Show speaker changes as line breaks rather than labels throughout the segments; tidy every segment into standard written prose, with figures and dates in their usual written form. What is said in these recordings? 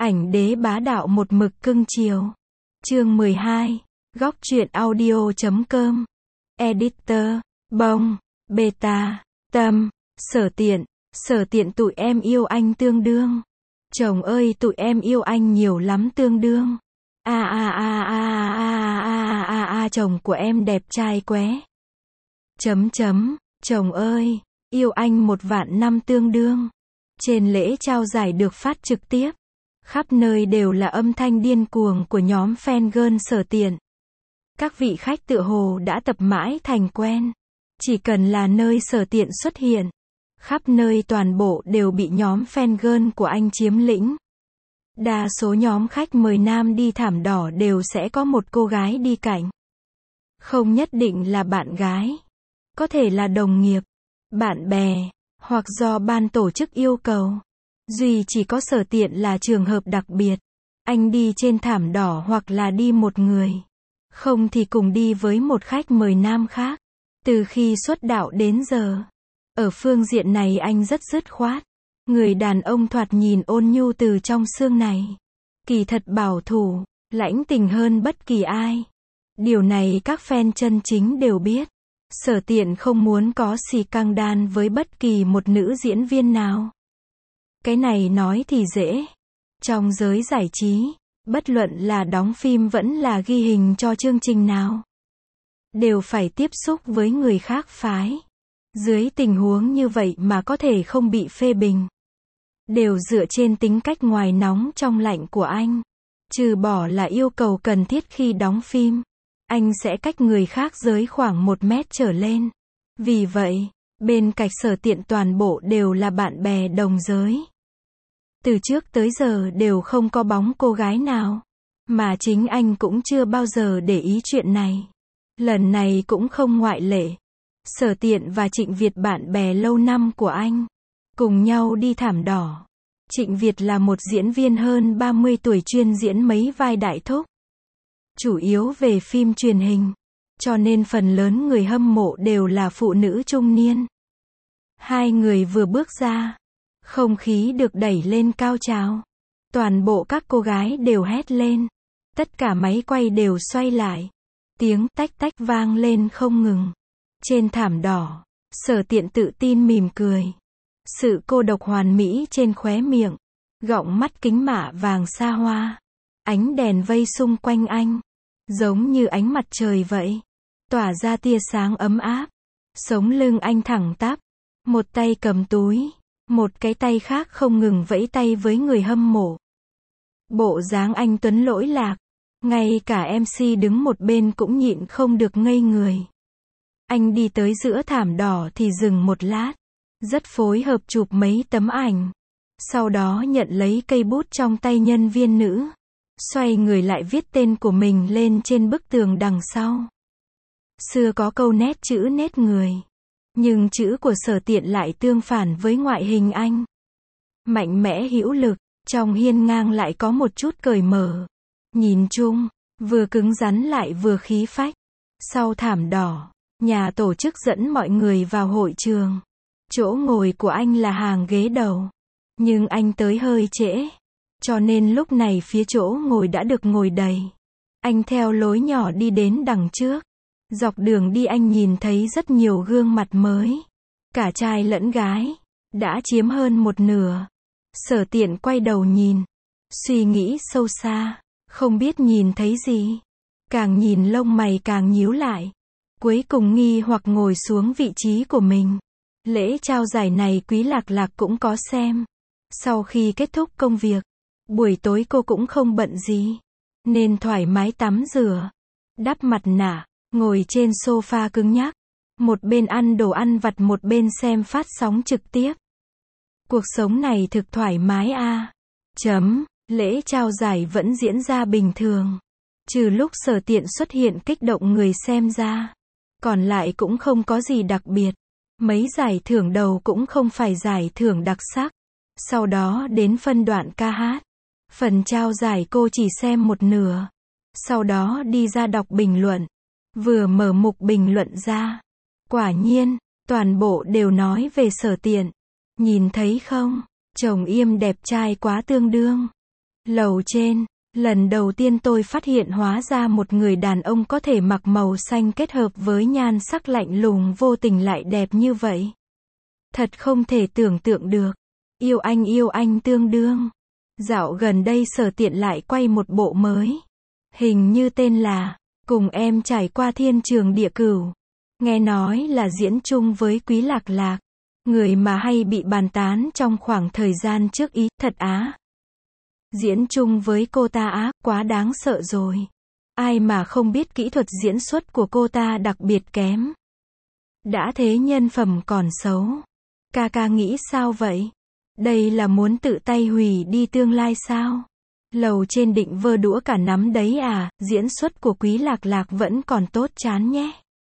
Ảnh đế bá đạo một mực cưng chiều. Chương 12. Góc truyện audio.com. Editor. Bông. Beta. Tâm. Sở tiện tụi em yêu anh tương đương. Chồng ơi tụi em yêu anh nhiều lắm tương đương. Chồng của em đẹp trai quá. Chồng ơi, yêu anh 1.000.000 năm tương đương. Trên lễ trao giải được phát trực tiếp, khắp nơi đều là âm thanh điên cuồng của nhóm fan girl Sở Tiện. Các vị khách tựa hồ đã tập mãi thành quen. Chỉ cần là nơi Sở Tiện xuất hiện, khắp nơi toàn bộ đều bị nhóm fan girl của anh chiếm lĩnh. Đa số nhóm khách mời nam đi thảm đỏ đều sẽ có một cô gái đi cạnh. Không nhất định là bạn gái, có thể là đồng nghiệp, bạn bè, hoặc do ban tổ chức yêu cầu. Duy chỉ có Sở Tiện là trường hợp đặc biệt. Anh đi trên thảm đỏ hoặc là đi một người, không thì cùng đi với một khách mời nam khác. Từ khi xuất đạo đến giờ, ở phương diện này anh rất dứt khoát. Người đàn ông thoạt nhìn ôn nhu từ trong xương này, kỳ thật bảo thủ, lãnh tình hơn bất kỳ ai. Điều này các fan chân chính đều biết. Sở Tiện không muốn có xì căng đan với bất kỳ một nữ diễn viên nào. Cái này nói thì dễ. Trong giới giải trí, bất luận là đóng phim vẫn là ghi hình cho chương trình nào, đều phải tiếp xúc với người khác phái. Dưới tình huống như vậy mà có thể không bị phê bình, đều dựa trên tính cách ngoài nóng trong lạnh của anh. Trừ bỏ là yêu cầu cần thiết khi đóng phim, anh sẽ cách người khác giới khoảng 1 mét trở lên. Vì vậy, bên cạnh Sở Tiện toàn bộ đều là bạn bè đồng giới. Từ trước tới giờ đều không có bóng cô gái nào, mà chính anh cũng chưa bao giờ để ý chuyện này. Lần này cũng không ngoại lệ. Sở Tiện và Trịnh Việt bạn bè lâu năm của anh, cùng nhau đi thảm đỏ. Trịnh Việt là một diễn viên hơn 30 tuổi chuyên diễn mấy vai đại thúc, chủ yếu về phim truyền hình, cho nên phần lớn người hâm mộ đều là phụ nữ trung niên. Hai người vừa bước ra, không khí được đẩy lên cao trào. Toàn bộ các cô gái đều hét lên. Tất cả máy quay đều xoay lại. Tiếng tách tách vang lên không ngừng. Trên thảm đỏ, Sở Tiện tự tin mỉm cười. Sự cô độc hoàn mỹ trên khóe miệng, gọng mắt kính mạ vàng xa hoa. Ánh đèn vây xung quanh anh, giống như ánh mặt trời vậy, tỏa ra tia sáng ấm áp. Sống lưng anh thẳng tắp, một tay cầm túi, một cái tay khác không ngừng vẫy tay với người hâm mộ. Bộ dáng anh tuấn lỗi lạc, ngay cả MC đứng một bên cũng nhịn không được ngây người. Anh đi tới giữa thảm đỏ thì dừng một lát, rất phối hợp chụp mấy tấm ảnh. Sau đó nhận lấy cây bút trong tay nhân viên nữ, xoay người lại viết tên của mình lên trên bức tường đằng sau. Xưa có câu nét chữ nét người, nhưng chữ của Sở Tiện lại tương phản với ngoại hình anh. Mạnh mẽ hữu lực, trong hiên ngang lại có một chút cởi mở. Nhìn chung, vừa cứng rắn lại vừa khí phách. Sau thảm đỏ, nhà tổ chức dẫn mọi người vào hội trường. Chỗ ngồi của anh là hàng ghế đầu, nhưng anh tới hơi trễ, cho nên lúc này phía chỗ ngồi đã được ngồi đầy. Anh theo lối nhỏ đi đến đằng trước. Dọc đường đi anh nhìn thấy rất nhiều gương mặt mới, cả trai lẫn gái, đã chiếm hơn một nửa. Sở Tiện quay đầu nhìn, suy nghĩ sâu xa, không biết nhìn thấy gì. Càng nhìn lông mày càng nhíu lại. Cuối cùng nghi hoặc ngồi xuống vị trí của mình. Lễ trao giải này Quý Lạc Lạc cũng có xem. Sau khi kết thúc công việc, buổi tối cô cũng không bận gì, nên thoải mái tắm rửa, đắp mặt nạ, ngồi trên sofa cứng nhắc, một bên ăn đồ ăn vặt một bên xem phát sóng trực tiếp. Cuộc sống này thực thoải mái a. Lễ trao giải vẫn diễn ra bình thường, trừ lúc Sở Tiện xuất hiện kích động người xem ra, còn lại cũng không có gì đặc biệt. Mấy giải thưởng đầu cũng không phải giải thưởng đặc sắc. Sau đó đến phân đoạn ca hát. Phần trao giải cô chỉ xem một nửa, sau đó đi ra đọc bình luận. Vừa mở mục bình luận ra, quả nhiên, toàn bộ đều nói về Sở Tiện. Nhìn thấy không, chồng Yêm đẹp trai quá tương đương. Lầu trên, lần đầu tiên tôi phát hiện hóa ra một người đàn ông có thể mặc màu xanh kết hợp với nhan sắc lạnh lùng vô tình lại đẹp như vậy. Thật không thể tưởng tượng được. Yêu anh tương đương. Dạo gần đây Sở Tiện lại quay một bộ mới. Hình như tên là Cùng em trải qua thiên trường địa cửu. Nghe nói là diễn chung với Quý Lạc Lạc, người mà hay bị bàn tán trong khoảng thời gian trước ý, thật á. Diễn chung với cô ta á, quá đáng sợ rồi. Ai mà không biết kỹ thuật diễn xuất của cô ta đặc biệt kém. Đã thế nhân phẩm còn xấu. Ca ca nghĩ sao vậy? Đây là muốn tự tay hủy đi tương lai sao? Lầu trên định vơ đũa cả nắm đấy à, diễn xuất của Quý Lạc Lạc vẫn còn tốt chán nhé.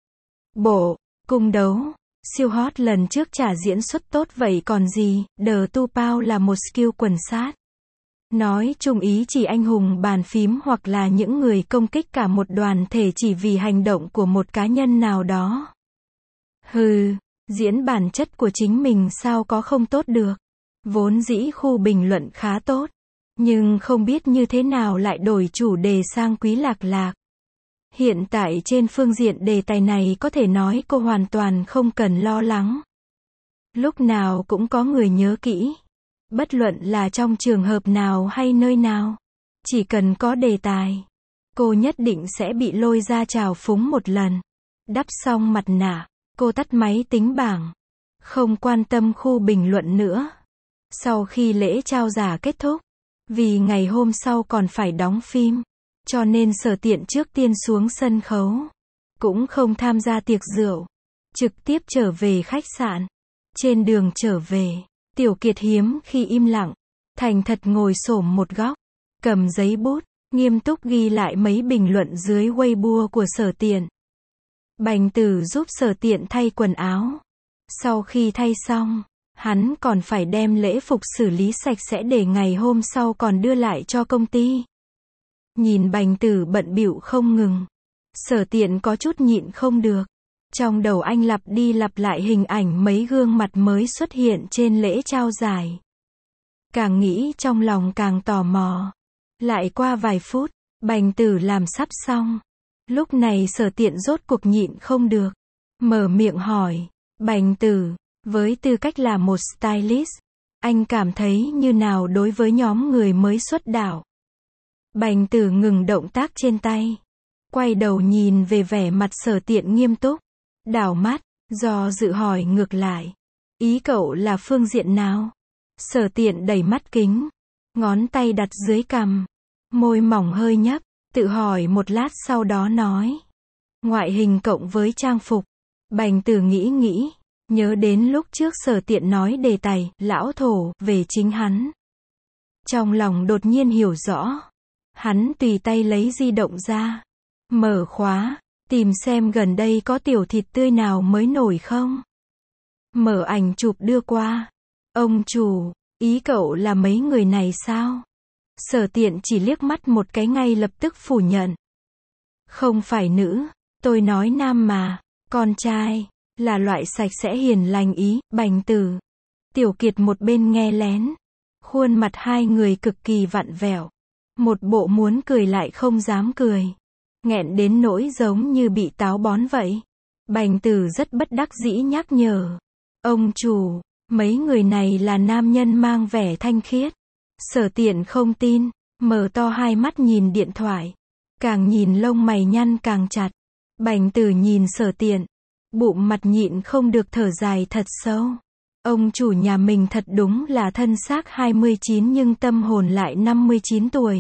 Bộ, cung đấu, siêu hot lần trước chả diễn xuất tốt vậy còn gì, The Tu Pao là một skill quần sát. Nói chung ý chỉ anh hùng bàn phím hoặc là những người công kích cả một đoàn thể chỉ vì hành động của một cá nhân nào đó. Hừ, diễn bản chất của chính mình sao có không tốt được. Vốn dĩ khu bình luận khá tốt, nhưng không biết như thế nào lại đổi chủ đề sang Quý Lạc Lạc. Hiện tại trên phương diện đề tài này có thể nói cô hoàn toàn không cần lo lắng. Lúc nào cũng có người nhớ kỹ. Bất luận là trong trường hợp nào hay nơi nào. Chỉ cần có đề tài, cô nhất định sẽ bị lôi ra trào phúng một lần. Đắp xong mặt nạ, cô tắt máy tính bảng. Không quan tâm khu bình luận nữa. Sau khi lễ trao giải kết thúc, vì ngày hôm sau còn phải đóng phim, cho nên Sở Tiện trước tiên xuống sân khấu. Cũng không tham gia tiệc rượu. Trực tiếp trở về khách sạn. Trên đường trở về, Tiểu Kiệt hiếm khi im lặng, thành thật ngồi xổm một góc, cầm giấy bút, nghiêm túc ghi lại mấy bình luận dưới Weibo của Sở Tiện. Bành Tử giúp Sở Tiện thay quần áo. Sau khi thay xong, hắn còn phải đem lễ phục xử lý sạch sẽ để ngày hôm sau còn đưa lại cho công ty. Nhìn Bành Tử bận bịu không ngừng, Sở Tiện có chút nhịn không được. Trong đầu anh lặp đi lặp lại hình ảnh mấy gương mặt mới xuất hiện trên lễ trao giải. Càng nghĩ trong lòng càng tò mò. Lại qua vài phút, Bành Tử làm sắp xong. Lúc này Sở Tiện rốt cuộc nhịn không được. Mở miệng hỏi, Bành Tử, với tư cách là một stylist, anh cảm thấy như nào đối với nhóm người mới xuất đạo? Bành Tử ngừng động tác trên tay. Quay đầu nhìn về vẻ mặt Sở Tiện nghiêm túc. Đảo mắt, do dự hỏi ngược lại. Ý cậu là phương diện nào? Sở Tiện đẩy mắt kính. Ngón tay đặt dưới cằm. Môi mỏng hơi nhấp. Tự hỏi một lát sau đó nói. Ngoại hình cộng với trang phục. Bành Tử nghĩ. Nhớ đến lúc trước Sở Tiện nói đề tài, lão thổ, về chính hắn. Trong lòng đột nhiên hiểu rõ. Hắn tùy tay lấy di động ra. Mở khóa. Tìm xem gần đây có tiểu thịt tươi nào mới nổi không. Mở ảnh chụp đưa qua. Ông chủ, ý cậu là mấy người này sao? Sở Tiện chỉ liếc mắt một cái ngay lập tức phủ nhận. Không phải nữ, tôi nói nam mà, con trai, là loại sạch sẽ hiền lành ý, Bành Tử. Tiểu Kiệt một bên nghe lén. Khuôn mặt hai người cực kỳ vặn vẹo. Một bộ muốn cười lại không dám cười. Nghẹn đến nỗi giống như bị táo bón vậy. Bành Tử rất bất đắc dĩ nhắc nhở. Ông chủ, mấy người này là nam nhân mang vẻ thanh khiết. Sở Tiện không tin, mở to hai mắt nhìn điện thoại. Càng nhìn lông mày nhăn càng chặt. Bành Tử nhìn Sở Tiện. Bụng mặt nhịn không được thở dài thật sâu. Ông chủ nhà mình thật đúng là thân xác 29 nhưng tâm hồn lại 59 tuổi.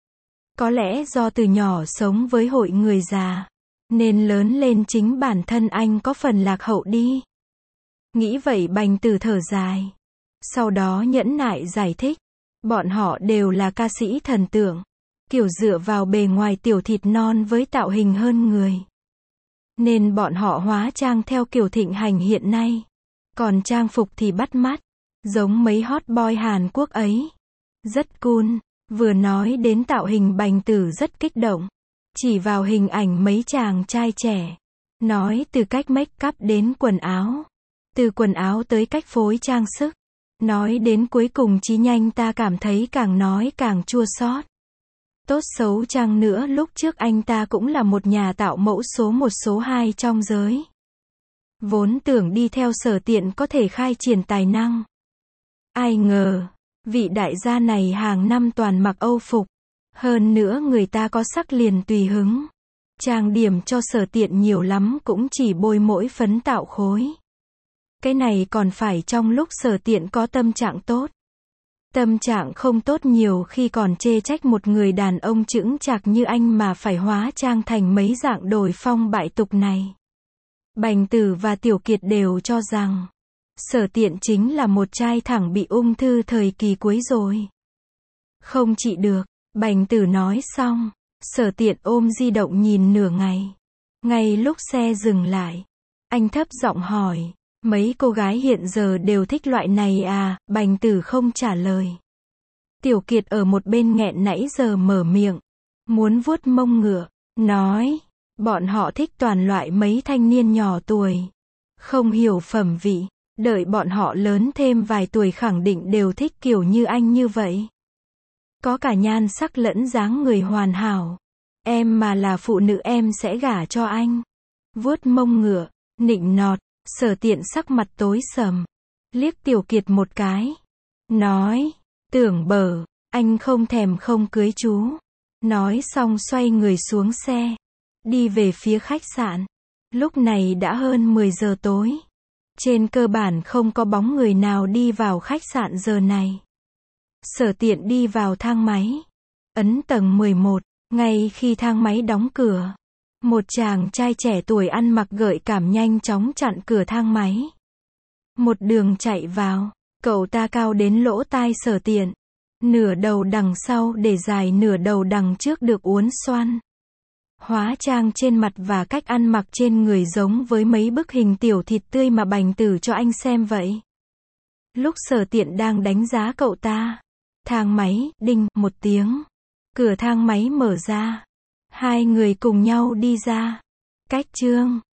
Có lẽ do từ nhỏ sống với hội người già, nên lớn lên chính bản thân anh có phần lạc hậu đi. Nghĩ vậy Bành Tử thở dài. Sau đó nhẫn nại giải thích. Bọn họ đều là ca sĩ thần tượng. Kiểu dựa vào bề ngoài tiểu thịt non với tạo hình hơn người. Nên bọn họ hóa trang theo kiểu thịnh hành hiện nay. Còn trang phục thì bắt mắt. Giống mấy hot boy Hàn Quốc ấy. Rất cool. Vừa nói đến tạo hình Bành Tử rất kích động. Chỉ vào hình ảnh mấy chàng trai trẻ. Nói từ cách make up đến quần áo. Từ quần áo tới cách phối trang sức. Nói đến cuối cùng chí nhanh ta cảm thấy càng nói càng chua xót. Tốt xấu chăng nữa lúc trước anh ta cũng là một nhà tạo mẫu số 1 số 2 trong giới. Vốn tưởng đi theo Sở Tiện có thể khai triển tài năng. Ai ngờ, vị đại gia này hàng năm toàn mặc Âu phục. Hơn nữa người ta có sắc liền tùy hứng. Trang điểm cho Sở Tiện nhiều lắm cũng chỉ bôi mỗi phấn tạo khối. Cái này còn phải trong lúc Sở Tiện có tâm trạng tốt. Tâm trạng không tốt nhiều khi còn chê trách một người đàn ông chững chạc như anh mà phải hóa trang thành mấy dạng đổi phong bại tục này. Bành Tử và Tiểu Kiệt đều cho rằng Sở Tiện chính là một trai thẳng bị ung thư thời kỳ cuối rồi. Không trị được, Bành Tử nói xong, Sở Tiện ôm di động nhìn nửa ngày. Ngay lúc xe dừng lại, anh thấp giọng hỏi, mấy cô gái hiện giờ đều thích loại này à? Bành Tử không trả lời. Tiểu Kiệt ở một bên nghẹn nãy giờ mở miệng, muốn vuốt mông ngựa, nói, bọn họ thích toàn loại mấy thanh niên nhỏ tuổi, không hiểu phẩm vị, đợi bọn họ lớn thêm vài tuổi khẳng định đều thích kiểu như anh như vậy. Có cả nhan sắc lẫn dáng người hoàn hảo. Em mà là phụ nữ em sẽ gả cho anh. Vuốt mông ngựa, nịnh nọt, Sở Tiện sắc mặt tối sầm. Liếc Tiểu Kiệt một cái. Nói, tưởng bở, anh không thèm không cưới chú. Nói xong xoay người xuống xe. Đi về phía khách sạn. Lúc này đã hơn 10 giờ tối. Trên cơ bản không có bóng người nào đi vào khách sạn giờ này. Sở Tiện đi vào thang máy. Ấn tầng 11. Ngay khi thang máy đóng cửa, một chàng trai trẻ tuổi ăn mặc gợi cảm nhanh chóng chặn cửa thang máy. Một đường chạy vào, cậu ta cao đến lỗ tai Sở Tiện. Nửa đầu đằng sau để dài nửa đầu đằng trước được uốn xoăn. Hóa trang trên mặt và cách ăn mặc trên người giống với mấy bức hình tiểu thịt tươi mà Bành Tử cho anh xem vậy. Lúc Sở Tiện đang đánh giá cậu ta, thang máy, đinh, một tiếng. Cửa thang máy mở ra. Hai người cùng nhau đi ra. Cách chương